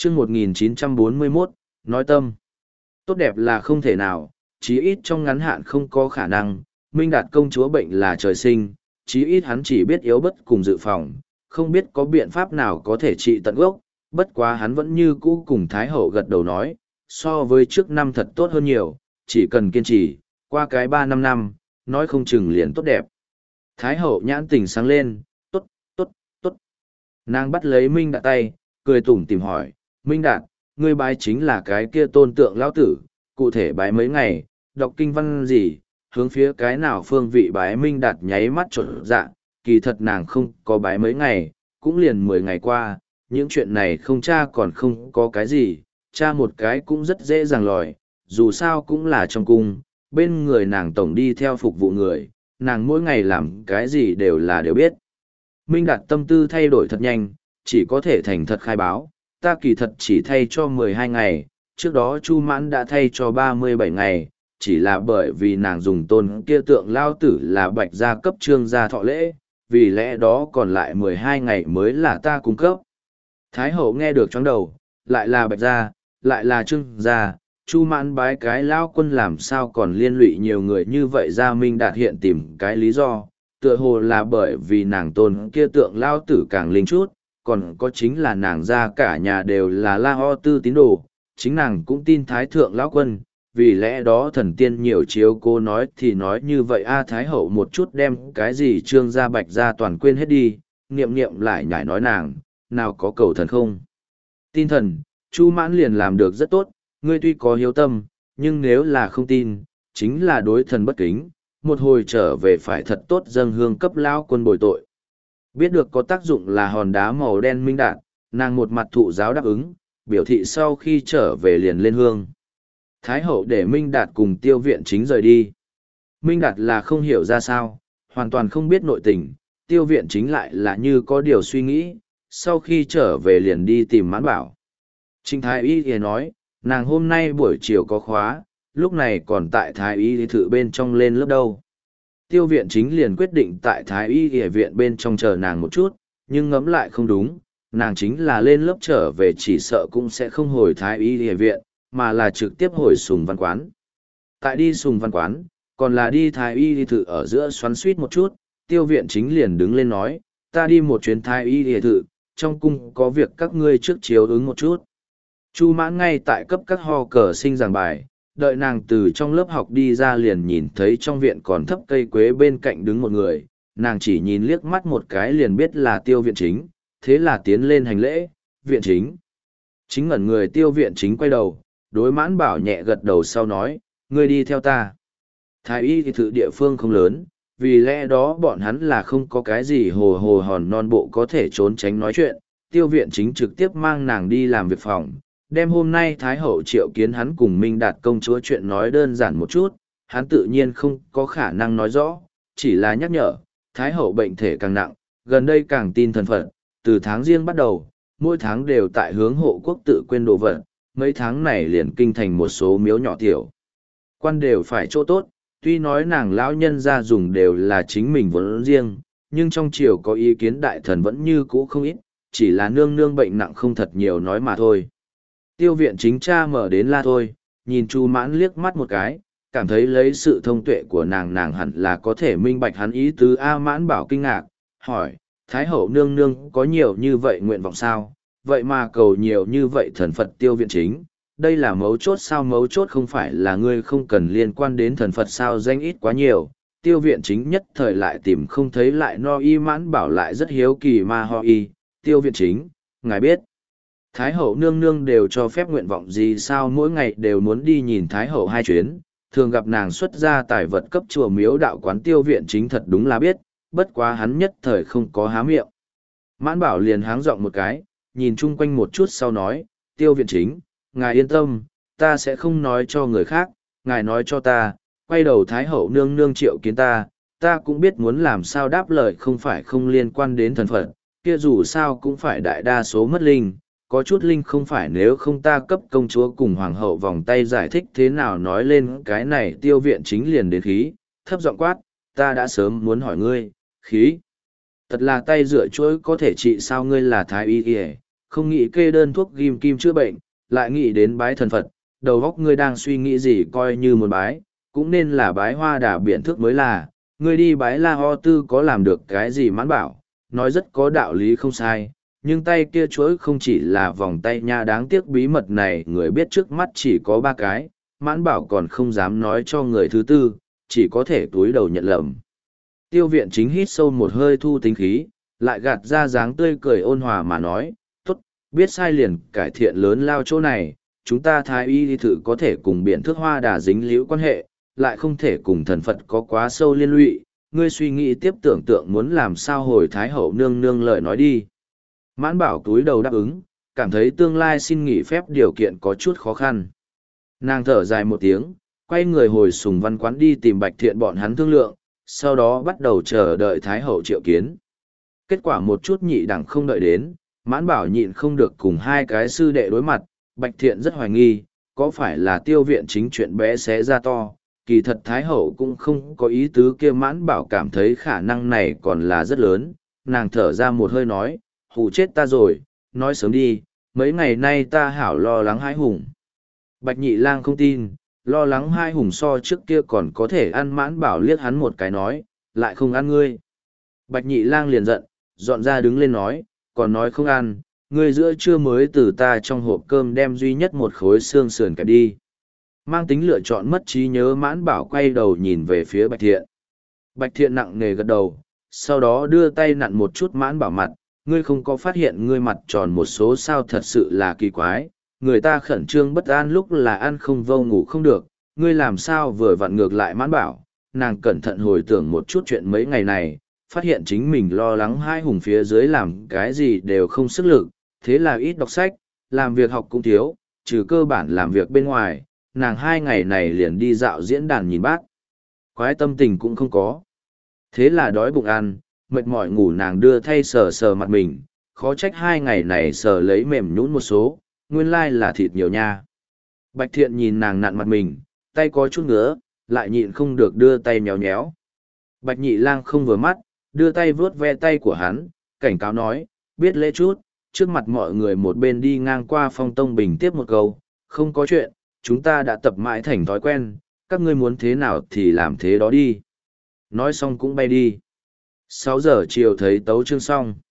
chương 1941, nói tâm. Tốt đẹp là không thể nào, chí ít trong ngắn hạn không có khả năng. Minh Đạt công chúa bệnh là trời sinh, chí ít hắn chỉ biết yếu bất cùng dự phòng, không biết có biện pháp nào có thể trị tận gốc. Bất quá hắn vẫn như cũ cùng Thái Hậu gật đầu nói, so với trước năm thật tốt hơn nhiều, chỉ cần kiên trì, qua cái 3-5 năm, nói không chừng liền tốt đẹp. Thái Hậu nhãn tình sáng lên, tốt, tốt, tốt. Nàng bắt lấy Minh Đạt tay, cười tủm tỉm hỏi, Minh Đạt, ngươi bái chính là cái kia tôn tượng lão tử, cụ thể bái mấy ngày, đọc kinh văn gì, hướng phía cái nào phương vị bái. Minh Đạt nháy mắt trộn dạ, kỳ thật nàng không có bái mấy ngày, cũng liền 10 ngày qua, những chuyện này không tra còn không có cái gì, tra một cái cũng rất dễ dàng lòi, dù sao cũng là trong cung, bên người nàng tổng đi theo phục vụ người, nàng mỗi ngày làm cái gì đều biết. Minh Đạt tâm tư thay đổi thật nhanh, chỉ có thể thành thật khai báo, ta kỳ thật chỉ thay cho 12 ngày, trước đó Chu Mãn đã thay cho 37 ngày, chỉ là bởi vì nàng dùng tôn kia tượng lao tử là Bạch gia cấp Trương gia thọ lễ, vì lẽ đó còn lại 12 ngày mới là ta cung cấp. Thái Hậu nghe được chóng đầu, lại là Bạch gia, lại là Trương gia, Chu Mãn bái cái lao quân làm sao còn liên lụy nhiều người như vậy ra. Minh Đạt hiện tìm cái lý do, tựa hồ là bởi vì nàng tôn kia tượng lao tử càng linh chút, còn có chính là nàng ra cả nhà đều là La Ho Tư tín đồ, chính nàng cũng tin Thái Thượng lão quân, vì lẽ đó thần tiên nhiều chiếu cô nói thì nói như vậy a. Thái Hậu một chút đem cái gì Trương gia Bạch gia toàn quên hết đi, niệm niệm lại nhảy nói nàng, nào có cầu thần không tin thần, Chu Mãn liền làm được rất tốt, ngươi tuy có hiếu tâm, nhưng nếu là không tin, chính là đối thần bất kính, một hồi trở về phải thật tốt dâng hương cấp lão quân bồi tội. Biết được có tác dụng là hòn đá màu đen Minh Đạt, nàng một mặt thụ giáo đáp ứng, biểu thị sau khi trở về liền lên hương. Thái Hậu để Minh Đạt cùng Tiêu Viện Chính rời đi. Minh Đạt là không hiểu ra sao, hoàn toàn không biết nội tình, Tiêu Viện Chính lại là như có điều suy nghĩ, sau khi trở về liền đi tìm Mãn Bảo. Trịnh Thái Y thì nói, nàng hôm nay buổi chiều có khóa, lúc này còn tại Thái Y thự bên trong lên lớp đâu. Tiêu Viện Chính liền quyết định tại Thái Y y viện bên trong chờ nàng một chút, nhưng ngẫm lại không đúng, nàng chính là lên lớp trở về chỉ sợ cũng sẽ không hồi Thái Y y viện, mà là trực tiếp hồi Sùng Văn Quán. Tại đi Sùng Văn Quán, còn là đi Thái Y thự ở giữa xoắn suýt một chút, Tiêu Viện Chính liền đứng lên nói, ta đi một chuyến Thái Y thự, trong cung có việc các ngươi trước chiếu ứng một chút. Chu Mãn ngay tại cấp các ho cờ sinh giảng bài, đợi nàng từ trong lớp học đi ra liền nhìn thấy trong viện còn thấp cây quế bên cạnh đứng một người, nàng chỉ nhìn liếc mắt một cái liền biết là Tiêu Viện Chính, thế là tiến lên hành lễ, Viện Chính. Chính ngẩn người. Tiêu Viện Chính quay đầu, đối Mãn Bảo nhẹ gật đầu sau nói, ngươi đi theo ta. Thái Y thì thự địa phương không lớn, vì lẽ đó bọn hắn là không có cái gì hồ hồ hòn non bộ có thể trốn tránh nói chuyện. Tiêu Viện Chính trực tiếp mang nàng đi làm việc phòng, đem hôm nay Thái Hậu triệu kiến hắn cùng Minh Đạt công chúa chuyện nói đơn giản một chút, hắn tự nhiên không có khả năng nói rõ, chỉ là nhắc nhở, Thái Hậu bệnh thể càng nặng, gần đây càng tin thần Phật, từ tháng riêng bắt đầu, mỗi tháng đều tại hướng hộ quốc tự quên đồ vật, mấy tháng này liền kinh thành một số miếu nhỏ tiểu. Quan đều phải chỗ tốt, tuy nói nàng lão nhân ra dùng đều là chính mình vốn riêng, nhưng trong triều có ý kiến đại thần vẫn như cũ không ít, chỉ là nương nương bệnh nặng không thật nhiều nói mà thôi. Tiêu Viện Chính cha mở đến la thôi, nhìn Chu Mãn liếc mắt một cái, cảm thấy lấy sự thông tuệ của nàng hẳn là có thể minh bạch hắn ý tứ. A Mãn Bảo kinh ngạc, hỏi, Thái Hậu nương nương có nhiều như vậy nguyện vọng sao, vậy mà cầu nhiều như vậy thần Phật. Tiêu Viện Chính, đây là mấu chốt sao? Mấu chốt không phải là ngươi không cần liên quan đến thần Phật sao? Danh ít quá nhiều. Tiêu Viện Chính nhất thời lại tìm không thấy lại no y. Mãn Bảo lại rất hiếu kỳ mà ho y. Tiêu Viện Chính, ngài biết Thái Hậu nương nương đều cho phép nguyện vọng gì sao? Mỗi ngày đều muốn đi nhìn Thái Hậu 2 chuyến, thường gặp nàng xuất ra tài vật cấp chùa miếu đạo quán. Tiêu Viện Chính thật đúng là biết, bất quá hắn nhất thời không có há miệng. Mãn Bảo liền háng giọng một cái, nhìn chung quanh một chút sau nói, Tiêu Viện Chính, ngài yên tâm, ta sẽ không nói cho người khác, ngài nói cho ta, quay đầu Thái Hậu nương nương triệu kiến ta cũng biết muốn làm sao đáp lời, không phải không liên quan đến thần Phật, kia dù sao cũng phải đại đa số mất linh. Có chút linh không phải, nếu không ta cấp công chúa cùng hoàng hậu vòng tay giải thích thế nào. Nói lên cái này Tiêu Viện Chính liền đến khí, thấp giọng quát, ta đã sớm muốn hỏi ngươi, khí thật là tay rửa chuỗi có thể trị sao? Ngươi là Thái Y y, không nghĩ kê đơn thuốc ghim kim chữa bệnh, lại nghĩ đến bái thần Phật, đầu óc ngươi đang suy nghĩ gì coi như một bái, cũng nên là bái Hoa Đà biện thước mới là, ngươi đi bái La Ho Tư có làm được cái gì Mãn Bảo, nói rất có đạo lý không sai, nhưng tay kia chuỗi không chỉ là vòng tay nha, đáng tiếc bí mật này người biết trước mắt chỉ có 3 cái, Mãn Bảo còn không dám nói cho người thứ tư, chỉ có thể túi đầu nhận lầm. Tiêu Viện Chính hít sâu một hơi thu tính khí, lại gạt ra dáng tươi cười ôn hòa mà nói, tốt, biết sai liền cải thiện lớn lao chỗ này, chúng ta thái y thử có thể cùng biện thước Hoa Đà dính liễu quan hệ, lại không thể cùng thần Phật có quá sâu liên lụy, ngươi suy nghĩ tiếp tưởng tượng muốn làm sao hồi Thái Hậu nương nương lời nói đi. Mãn Bảo túi đầu đáp ứng, cảm thấy tương lai xin nghỉ phép điều kiện có chút khó khăn. Nàng thở dài một tiếng, quay người hồi Sùng Văn Quán đi tìm Bạch Thiện bọn hắn thương lượng, sau đó bắt đầu chờ đợi Thái Hậu triệu kiến. Kết quả một chút nhị đẳng không đợi đến, Mãn Bảo nhịn không được cùng hai cái sư đệ đối mặt, Bạch Thiện rất hoài nghi, có phải là Tiêu Viện Chính chuyện bé xé ra to, kỳ thật Thái Hậu cũng không có ý tứ kia. Mãn Bảo cảm thấy khả năng này còn là rất lớn, nàng thở ra một hơi nói, hù chết ta rồi, nói sớm đi, mấy ngày nay ta hảo lo lắng Hai Hùng. Bạch Nhị Lang không tin, lo lắng Hai Hùng so trước kia còn có thể ăn. Mãn Bảo liếc hắn một cái nói, lại không ăn ngươi. Bạch Nhị Lang liền giận, dọn ra đứng lên nói, còn nói không ăn, ngươi giữa trưa mới từ ta trong hộp cơm đem duy nhất một khối xương sườn kẹp đi. Mang tính lựa chọn mất trí nhớ, Mãn Bảo quay đầu nhìn về phía Bạch Thiện. Bạch Thiện nặng nề gật đầu, sau đó đưa tay nặn một chút Mãn Bảo mặt, ngươi không có phát hiện ngươi mặt tròn một số sao, thật sự là kỳ quái, người ta khẩn trương bất an lúc là ăn không vô ngủ không được, ngươi làm sao vừa vặn ngược lại. Mãn Bảo, nàng cẩn thận hồi tưởng một chút chuyện mấy ngày này, phát hiện chính mình lo lắng Hai Hùng phía dưới làm cái gì đều không sức lực, thế là ít đọc sách, làm việc học cũng thiếu, trừ cơ bản làm việc bên ngoài, nàng 2 ngày này liền đi dạo diễn đàn nhìn bác. Quái tâm tình cũng không có. Thế là đói bụng ăn, mệt mỏi ngủ, nàng đưa thay sờ sờ mặt mình, khó trách 2 ngày này sờ lấy mềm nhũn một số, nguyên lai là thịt nhiều nha. Bạch Thiện nhìn nàng nặn mặt mình, tay có chút ngứa, lại nhịn không được đưa tay nhéo nhéo. Bạch Nhị Lang không vừa mắt, đưa tay vuốt ve tay của hắn, cảnh cáo nói, biết lễ chút, trước mặt mọi người một bên đi ngang qua Phong Tông Bình tiếp một câu, không có chuyện, chúng ta đã tập mãi thành thói quen, các ngươi muốn thế nào thì làm thế đó đi. Nói xong cũng bay đi. 6 giờ chiều thấy tấu chương xong.